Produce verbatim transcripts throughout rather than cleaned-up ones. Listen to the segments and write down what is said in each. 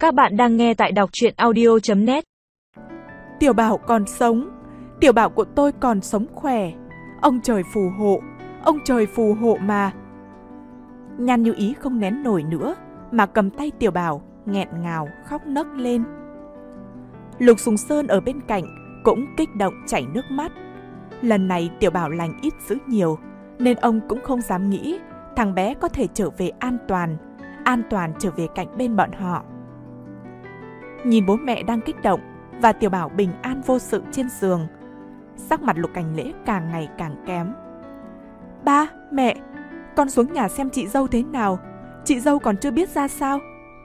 Các bạn đang nghe tại đọc truyện audio chấm net. Tiểu Bảo còn sống, Tiểu Bảo của tôi còn sống khỏe. Ông trời phù hộ, ông trời phù hộ mà. Nhan Như Ý không nén nổi nữa, mà cầm tay Tiểu Bảo, nghẹn ngào khóc nấc lên. Lục Sùng Sơn ở bên cạnh cũng kích động chảy nước mắt. Lần này Tiểu Bảo lành ít dữ nhiều, nên ông cũng không dám nghĩ thằng bé có thể trở về an toàn, an toàn trở về cạnh bên bọn họ. Nhìn bố mẹ đang kích động và Tiểu Bảo bình an vô sự trên giường, sắc mặt Lục Cảnh Lễ càng ngày càng kém. Ba, mẹ, con xuống nhà xem chị dâu thế nào, chị dâu còn chưa biết ra sao.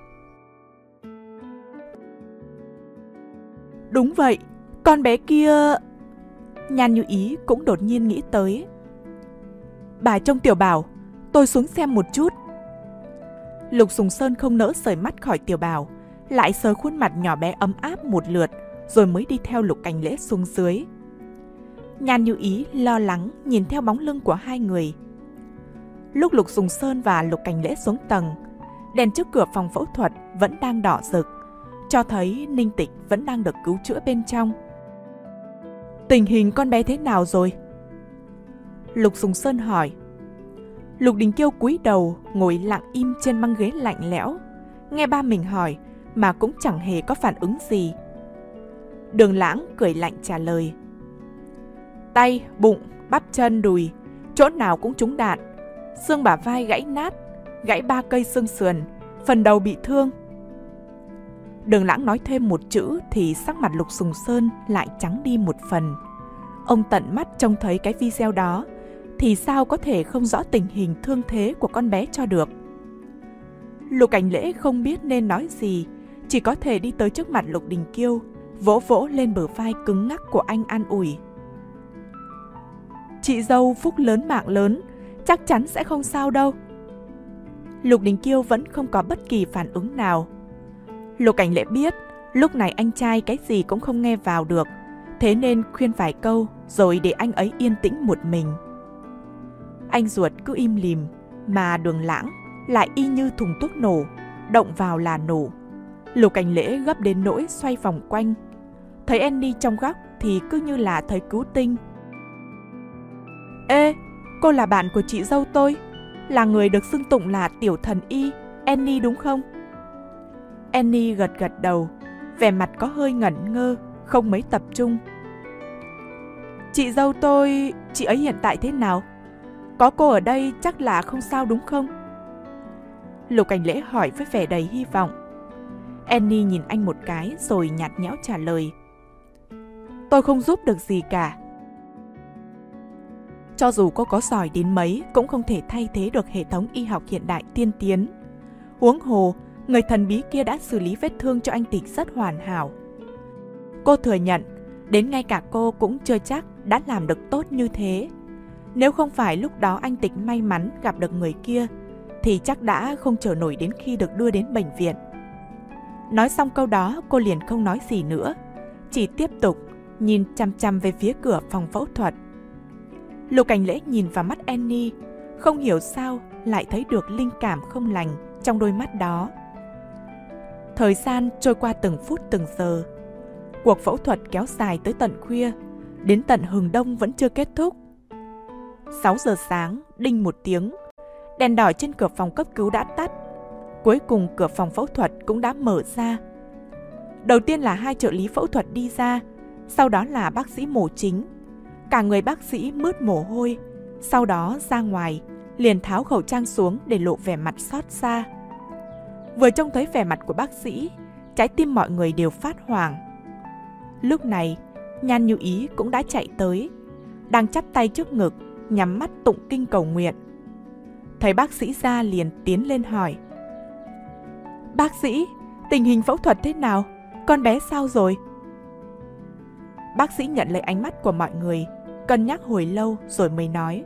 Đúng vậy, con bé kia... Nhan Như Ý cũng đột nhiên nghĩ tới. Bà trông Tiểu Bảo, tôi xuống xem một chút. Lục Sùng Sơn không nỡ rời mắt khỏi Tiểu Bảo, lại sờ khuôn mặt nhỏ bé ấm áp một lượt, rồi mới đi theo Lục Cảnh Lễ xuống dưới. Nhan Như Ý lo lắng nhìn theo bóng lưng của hai người. Lúc Lục Sùng Sơn và Lục Cảnh Lễ xuống tầng, đèn trước cửa phòng phẫu thuật vẫn đang đỏ rực, cho thấy Ninh Tịch vẫn đang được cứu chữa bên trong. Tình hình con bé thế nào rồi? Lục Sùng Sơn hỏi. Lục Đình Kiêu cúi đầu ngồi lặng im trên băng ghế lạnh lẽo, nghe ba mình hỏi mà cũng chẳng hề có phản ứng gì. Đường Lãng cười lạnh trả lời. Tay, bụng, bắp chân, đùi, chỗ nào cũng trúng đạn, xương bả vai gãy nát, gãy ba cây xương sườn, phần đầu bị thương. Đường Lãng nói thêm một chữ thì sắc mặt Lục Sùng Sơn lại trắng đi một phần. Ông tận mắt trông thấy cái video đó, thì sao có thể không rõ tình hình thương thế của con bé cho được. Lục Cảnh Lễ không biết nên nói gì, chỉ có thể đi tới trước mặt Lục Đình Kiêu, vỗ vỗ lên bờ vai cứng ngắc của anh an ủi. Chị dâu phúc lớn mạng lớn, chắc chắn sẽ không sao đâu. Lục Đình Kiêu vẫn không có bất kỳ phản ứng nào. Lục Cảnh Lễ biết lúc này anh trai cái gì cũng không nghe vào được, thế nên khuyên vài câu rồi để anh ấy yên tĩnh một mình. Anh ruột cứ im lìm, mà Đường Lãng lại y như thùng thuốc nổ, động vào là nổ. Lục Cảnh Lễ gấp đến nỗi xoay vòng quanh. Thấy Annie trong góc thì cứ như là thấy cứu tinh. Ê, cô là bạn của chị dâu tôi, là người được xưng tụng là tiểu thần y, Annie đúng không? Annie gật gật đầu, vẻ mặt có hơi ngẩn ngơ, không mấy tập trung. Chị dâu tôi, chị ấy hiện tại thế nào? Có cô ở đây chắc là không sao đúng không? Lục Cảnh Lễ hỏi với vẻ đầy hy vọng. Annie nhìn anh một cái rồi nhạt nhẽo trả lời. Tôi không giúp được gì cả. Cho dù cô có giỏi đến mấy cũng không thể thay thế được hệ thống y học hiện đại tiên tiến. Huống hồ, người thần bí kia đã xử lý vết thương cho anh Tịch rất hoàn hảo. Cô thừa nhận, đến ngay cả cô cũng chưa chắc đã làm được tốt như thế. Nếu không phải lúc đó anh Tịch may mắn gặp được người kia, thì chắc đã không chờ nổi đến khi được đưa đến bệnh viện. Nói xong câu đó, cô liền không nói gì nữa, chỉ tiếp tục nhìn chằm chằm về phía cửa phòng phẫu thuật. Lục Cảnh Lễ nhìn vào mắt Annie, không hiểu sao lại thấy được linh cảm không lành trong đôi mắt đó. Thời gian trôi qua từng phút từng giờ. Cuộc phẫu thuật kéo dài tới tận khuya, đến tận hừng đông vẫn chưa kết thúc. sáu giờ sáng, đinh một tiếng, đèn đỏ trên cửa phòng cấp cứu đã tắt. Cuối cùng cửa phòng phẫu thuật cũng đã mở ra. Đầu tiên là hai trợ lý phẫu thuật đi ra, sau đó là bác sĩ mổ chính. Cả người bác sĩ mướt mồ hôi, sau đó ra ngoài, liền tháo khẩu trang xuống để lộ vẻ mặt xót xa. Vừa trông thấy vẻ mặt của bác sĩ, trái tim mọi người đều phát hoảng. Lúc này, Nhan Như Ý cũng đã chạy tới, đang chắp tay trước ngực, nhắm mắt tụng kinh cầu nguyện. Thấy bác sĩ ra liền tiến lên hỏi. Bác sĩ, tình hình phẫu thuật thế nào? Con bé sao rồi? Bác sĩ nhận lấy ánh mắt của mọi người, cân nhắc hồi lâu rồi mới nói.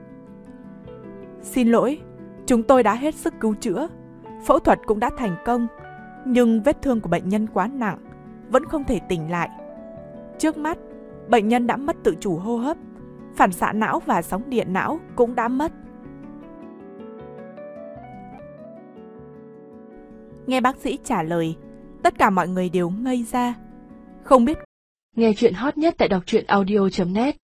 Xin lỗi, chúng tôi đã hết sức cứu chữa, phẫu thuật cũng đã thành công, nhưng vết thương của bệnh nhân quá nặng, vẫn không thể tỉnh lại. Trước mắt, bệnh nhân đã mất tự chủ hô hấp, phản xạ não và sóng điện não cũng đã mất. Nghe bác sĩ trả lời, Tất cả mọi người đều ngây ra, không biết. Nghe chuyện hot nhất tại đọc truyện audio chấm net